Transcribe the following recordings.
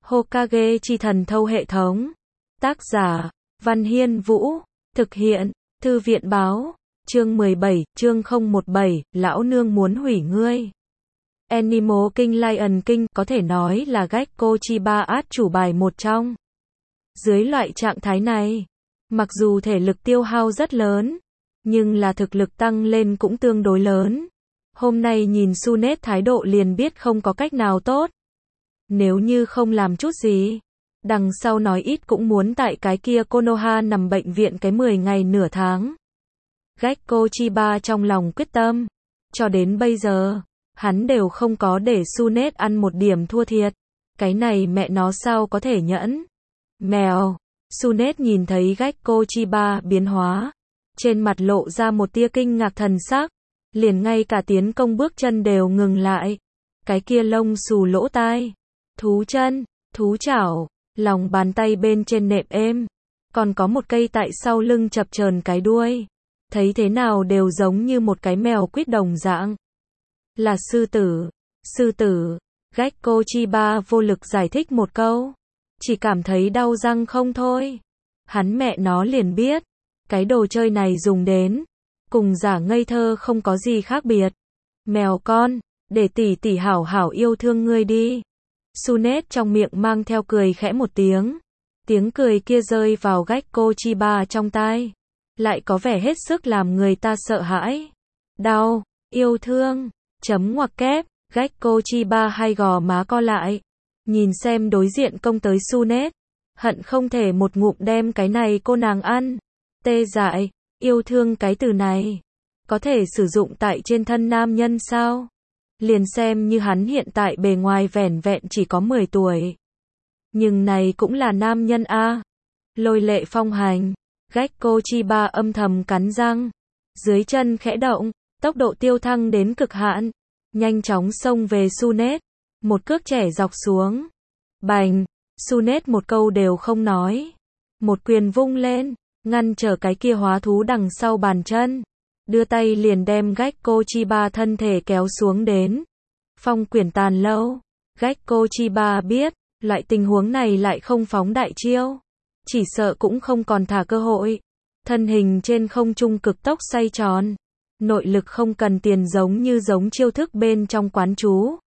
Hokage chi thần thâu hệ thống. Tác giả, Văn Hiên Vũ. Thực hiện, Thư viện báo. Chương 17, chương 017, lão nương muốn hủy ngươi. Animal King Lion King có thể nói là Gekko Chiba át chủ bài một trong. Dưới loại trạng thái này, mặc dù thể lực tiêu hao rất lớn, nhưng là thực lực tăng lên cũng tương đối lớn. Hôm nay nhìn Sunet thái độ liền biết không có cách nào tốt. Nếu như không làm chút gì, đằng sau nói ít cũng muốn tại cái kia Konoha nằm bệnh viện cái 10 ngày nửa tháng. Gekko Chiba trong lòng quyết tâm. Cho đến bây giờ, hắn đều không có để Sunet ăn một điểm thua thiệt. Cái này mẹ nó sao có thể nhẫn. Mèo. Sunet nhìn thấy Gekko Chiba biến hóa. Trên mặt lộ ra một tia kinh ngạc thần sắc. Liền ngay cả tiến công bước chân đều ngừng lại. Cái kia lông xù lỗ tai. Thú chân, thú chảo, lòng bàn tay bên trên nệm êm. Còn có một cây tại sau lưng chập chờn cái đuôi. Thấy thế nào đều giống như một cái mèo quýt đồng dạng. Là sư tử. Sư tử. Gekko Chiba vô lực giải thích một câu. Chỉ cảm thấy đau răng không thôi. Hắn mẹ nó liền biết. Cái đồ chơi này dùng đến. Cùng giả ngây thơ không có gì khác biệt. Mèo con. Để tỷ tỷ hảo hảo yêu thương ngươi đi. Sunet trong miệng mang theo cười khẽ một tiếng. Tiếng cười kia rơi vào Gekko Chiba trong tai. Lại có vẻ hết sức làm người ta sợ hãi. Đau, yêu thương, chấm ngoặc kép, Gekko Chiba hai gò má co lại. Nhìn xem đối diện công tới Sunet. Hận không thể một ngụm đem cái này cô nàng ăn. Tê dại, yêu thương cái từ này. Có thể sử dụng tại trên thân nam nhân sao? Liền xem như hắn hiện tại bề ngoài vẻn vẹn chỉ có 10 tuổi. Nhưng này cũng là nam nhân a. Lôi lệ phong hành. Gekko Chiba âm thầm cắn răng. Dưới chân khẽ động, tốc độ tiêu thăng đến cực hạn. Nhanh chóng xông về Sunet. Một cước chẻ dọc xuống. Bành. Sunet một câu đều không nói. Một quyền vung lên, ngăn trở cái kia hóa thú đằng sau bàn chân. Đưa tay liền đem Gekko Chiba thân thể kéo xuống đến. Phong quyển tàn lâu. Gekko Chiba biết, loại tình huống này lại không phóng đại chiêu. Chỉ sợ cũng không còn thả cơ hội. Thân hình trên không trung cực tốc xoay tròn. Nội lực không cần tiền giống chiêu thức bên trong quán chú.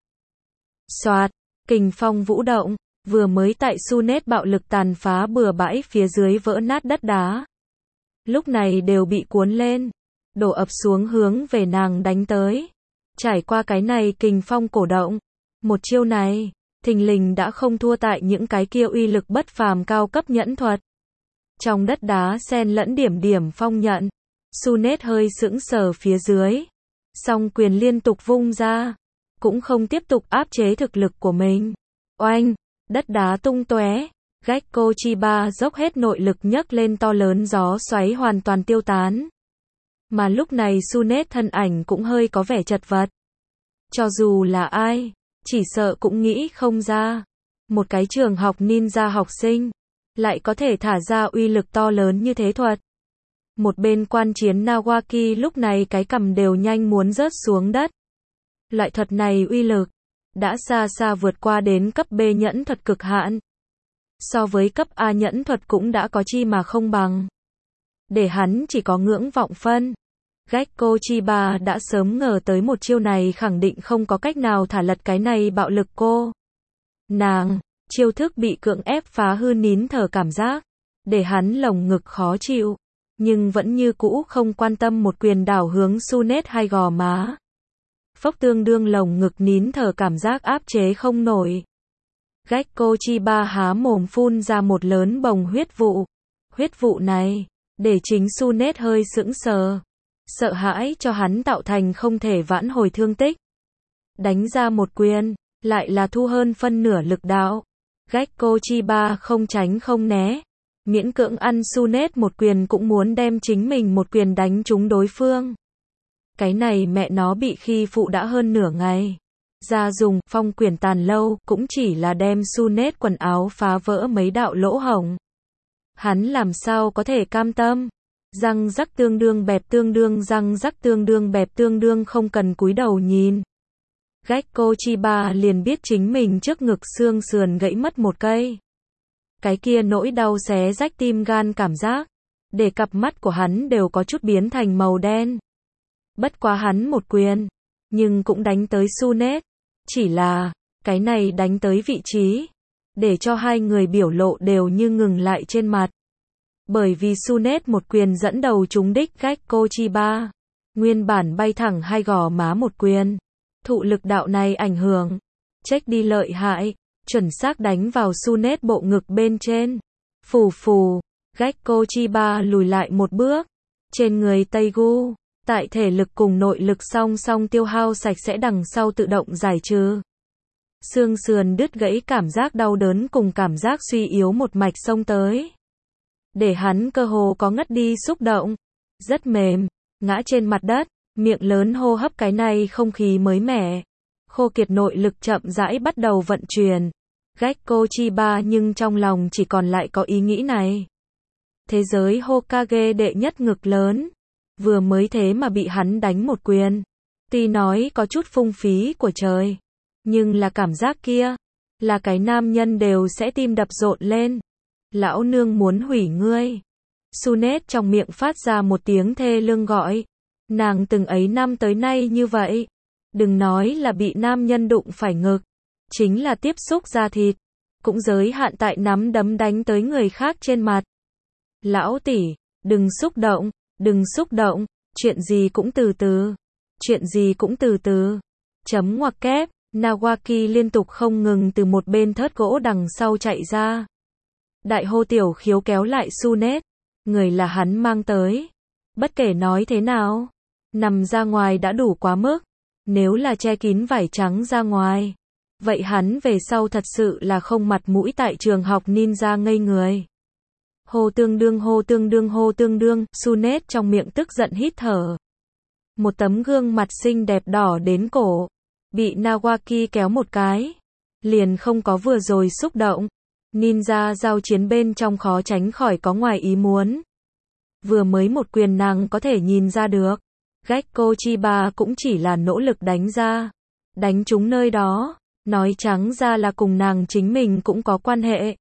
Xoạt, kình phong vũ động, vừa mới tại Sunet bạo lực tàn phá bừa bãi phía dưới vỡ nát đất đá. Lúc này đều bị cuốn lên. Đổ ập xuống hướng về nàng đánh tới. Trải qua cái này kình phong cổ động. Một chiêu này, thình lình đã không thua tại những cái kia uy lực bất phàm cao cấp nhẫn thuật. Trong đất đá xen lẫn điểm phong nhận. Sunet hơi sững sờ phía dưới. Song quyền liên tục vung ra. Cũng không tiếp tục áp chế thực lực của mình. Oanh, đất đá tung tóe. Gekko Chiba dốc hết nội lực nhấc lên to lớn gió xoáy hoàn toàn tiêu tán. Mà lúc này Sunet thân ảnh cũng hơi có vẻ chật vật. Cho dù là ai, chỉ sợ cũng nghĩ không ra. Một cái trường học ninja học sinh, lại có thể thả ra uy lực to lớn như thế thuật. Một bên quan chiến Nawaki lúc này cái cằm đều nhanh muốn rớt xuống đất. Loại thuật này uy lực, đã xa xa vượt qua đến cấp B nhẫn thuật cực hạn. So với cấp A nhẫn thuật cũng đã có chi mà không bằng. Để hắn chỉ có ngưỡng vọng phân. Gekko Chiba đã sớm ngờ tới một chiêu này khẳng định không có cách nào thả lật cái này bạo lực cô. Nàng, chiêu thức bị cưỡng ép phá hư nín thở cảm giác. Để hắn lồng ngực khó chịu. Nhưng vẫn như cũ không quan tâm một quyền đảo hướng Sunet hai gò má. Phốc tương đương lồng ngực nín thở cảm giác áp chế không nổi. Gekko Chiba há mồm phun ra một lớn bồng huyết vụ. Huyết vụ này, để chính Sunet hơi sững sờ. Sợ hãi cho hắn tạo thành không thể vãn hồi thương tích. Đánh ra một quyền, lại là thu hơn phân nửa lực đạo. Gekko Chiba không tránh không né. Miễn cưỡng ăn Sunet một quyền cũng muốn đem chính mình một quyền đánh trúng đối phương. Cái này mẹ nó bị khi phụ đã hơn nửa ngày. Ra dùng phong quyển tàn lâu cũng chỉ là đem Sunet quần áo phá vỡ mấy đạo lỗ hổng. Hắn làm sao có thể cam tâm. Răng rắc tương đương bẹp tương đương răng rắc tương đương bẹp tương đương không cần cúi đầu nhìn. Gekko Chiba liền biết chính mình trước ngực xương sườn gãy mất một cây. Cái kia nỗi đau xé rách tim gan cảm giác, để cặp mắt của hắn đều có chút biến thành màu đen. Bất quá hắn một quyền, nhưng cũng đánh tới Sunet. Chỉ là, cái này đánh tới vị trí, để cho hai người biểu lộ đều như ngừng lại trên mặt. Bởi vì Sunet một quyền dẫn đầu trúng đích Gekko Chiba. Nguyên bản bay thẳng hai gò má một quyền. Thụ lực đạo này ảnh hưởng. Check đi lợi hại. Chuẩn xác đánh vào Sunet bộ ngực bên trên. Phù phù. Gekko Chiba lùi lại một bước. Trên người Taegu, tại thể lực cùng nội lực song song tiêu hao sạch sẽ đằng sau tự động giải trừ. Xương sườn đứt gãy cảm giác đau đớn cùng cảm giác suy yếu một mạch xông tới. Để hắn cơ hồ có ngất đi xúc động. Rất mềm, ngã trên mặt đất, miệng lớn hô hấp cái này không khí mới mẻ. Khô kiệt nội lực chậm rãi bắt đầu vận chuyển. Gekko Chiba nhưng trong lòng chỉ còn lại có ý nghĩ này. Thế giới Hokage đệ nhất ngực lớn. Vừa mới thế mà bị hắn đánh một quyền. Tuy nói có chút phung phí của trời. Nhưng là cảm giác kia. Là cái nam nhân đều sẽ tim đập rộn lên. Lão nương muốn hủy ngươi. Sunet trong miệng phát ra một tiếng thê lương gọi. Nàng từng ấy năm tới nay như vậy. Đừng nói là bị nam nhân đụng phải ngực. Chính là tiếp xúc da thịt. Cũng giới hạn tại nắm đấm đánh tới người khác trên mặt. Lão tỷ, đừng xúc động, đừng xúc động. Chuyện gì cũng từ từ. Chuyện gì cũng từ từ. Chấm ngoặc kép. Nawaki liên tục không ngừng từ một bên thớt gỗ đằng sau chạy ra. Đại hô tiểu khiếu kéo lại Sunet. Người là hắn mang tới. Bất kể nói thế nào, nằm ra ngoài đã đủ quá mức. Nếu là che kín vải trắng ra ngoài, vậy hắn về sau thật sự là không mặt mũi tại trường học ninja ngây người. Hô tương đương hô tương đương hô tương đương, Sunet trong miệng tức giận hít thở. Một tấm gương mặt xinh đẹp đỏ đến cổ, bị Nawaki kéo một cái, liền không có vừa rồi xúc động. Ninja giao chiến bên trong khó tránh khỏi có ngoài ý muốn. Vừa mới một quyền nàng có thể nhìn ra được. Gekko Chiba cũng chỉ là nỗ lực đánh ra. Đánh trúng nơi đó. Nói trắng ra là cùng nàng chính mình cũng có quan hệ.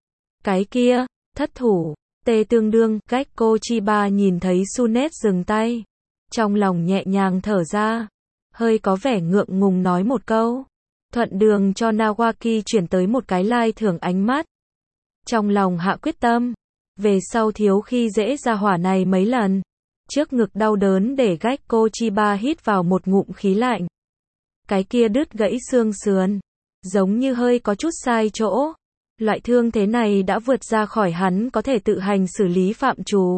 Cái kia, thất thủ. Tê tương đương, Gekko Chiba nhìn thấy Sunet dừng tay. Trong lòng nhẹ nhàng thở ra. Hơi có vẻ ngượng ngùng nói một câu. Thuận đường cho Nawaki chuyển tới một cái lai thưởng ánh mắt. Trong lòng hạ quyết tâm. Về sau thiếu khi dễ ra hỏa này mấy lần. Trước ngực đau đớn để Gekko Chiba hít vào một ngụm khí lạnh. Cái kia đứt gãy xương sườn. Giống như hơi có chút sai chỗ. Loại thương thế này đã vượt ra khỏi hắn có thể tự hành xử lý phạm trù.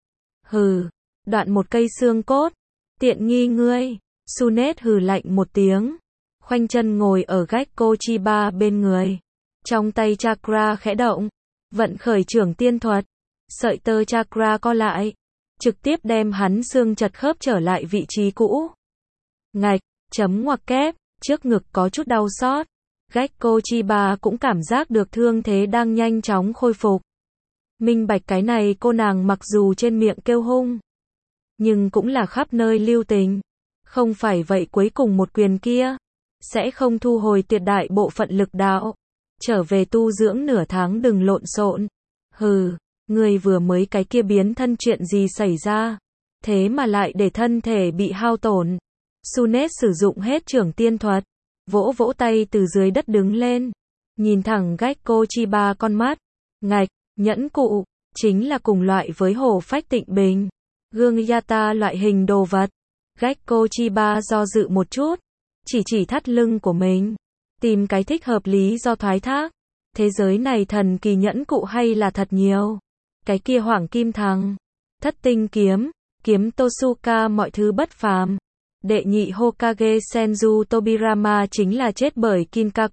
Hừ. Đoạn một cây xương cốt. Tiện nghi ngươi. Sunet hừ lạnh một tiếng. Khoanh chân ngồi ở Gekko Chiba bên người. Trong tay chakra khẽ động. Vận khởi trưởng tiên thuật. Sợi tơ chakra co lại. Trực tiếp đem hắn xương chật khớp trở lại vị trí cũ. Ngạch, chấm ngoặc kép, trước ngực có chút đau xót. Gekko Chiba cũng cảm giác được thương thế đang nhanh chóng khôi phục. Minh bạch cái này cô nàng mặc dù trên miệng kêu hung. Nhưng cũng là khắp nơi lưu tình. Không phải vậy cuối cùng một quyền kia. Sẽ không thu hồi tuyệt đại bộ phận lực đạo. Trở về tu dưỡng nửa tháng đừng lộn xộn. Hừ, người vừa mới cái kia biến thân chuyện gì xảy ra. Thế mà lại để thân thể bị hao tổn. Sunet sử dụng hết trưởng tiên thuật. Vỗ vỗ tay từ dưới đất đứng lên. Nhìn thẳng Gekko Chiba con mắt. Ngạch, nhẫn cụ. Chính là cùng loại với hổ phách tịnh bình. Gương Yata loại hình đồ vật. Gekko Chiba do dự một chút. Chỉ thắt lưng của mình. Tìm cái thích hợp lý do thoái thác. Thế giới này thần kỳ nhẫn cụ hay là thật nhiều. Cái kia hoàng kim thằng. Thất tinh kiếm. Kiếm Tosuka mọi thứ bất phàm. Đệ nhị Hokage Senju Tobirama chính là chết bởi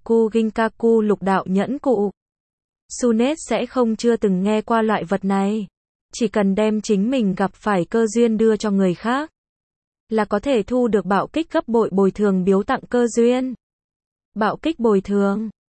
Ginkaku lục đạo nhẫn cụ. Sunet sẽ không chưa từng nghe qua loại vật này. Chỉ cần đem chính mình gặp phải cơ duyên đưa cho người khác. Là có thể thu được bạo kích gấp bội bồi thường biếu tặng cơ duyên. Bạo kích bồi thường.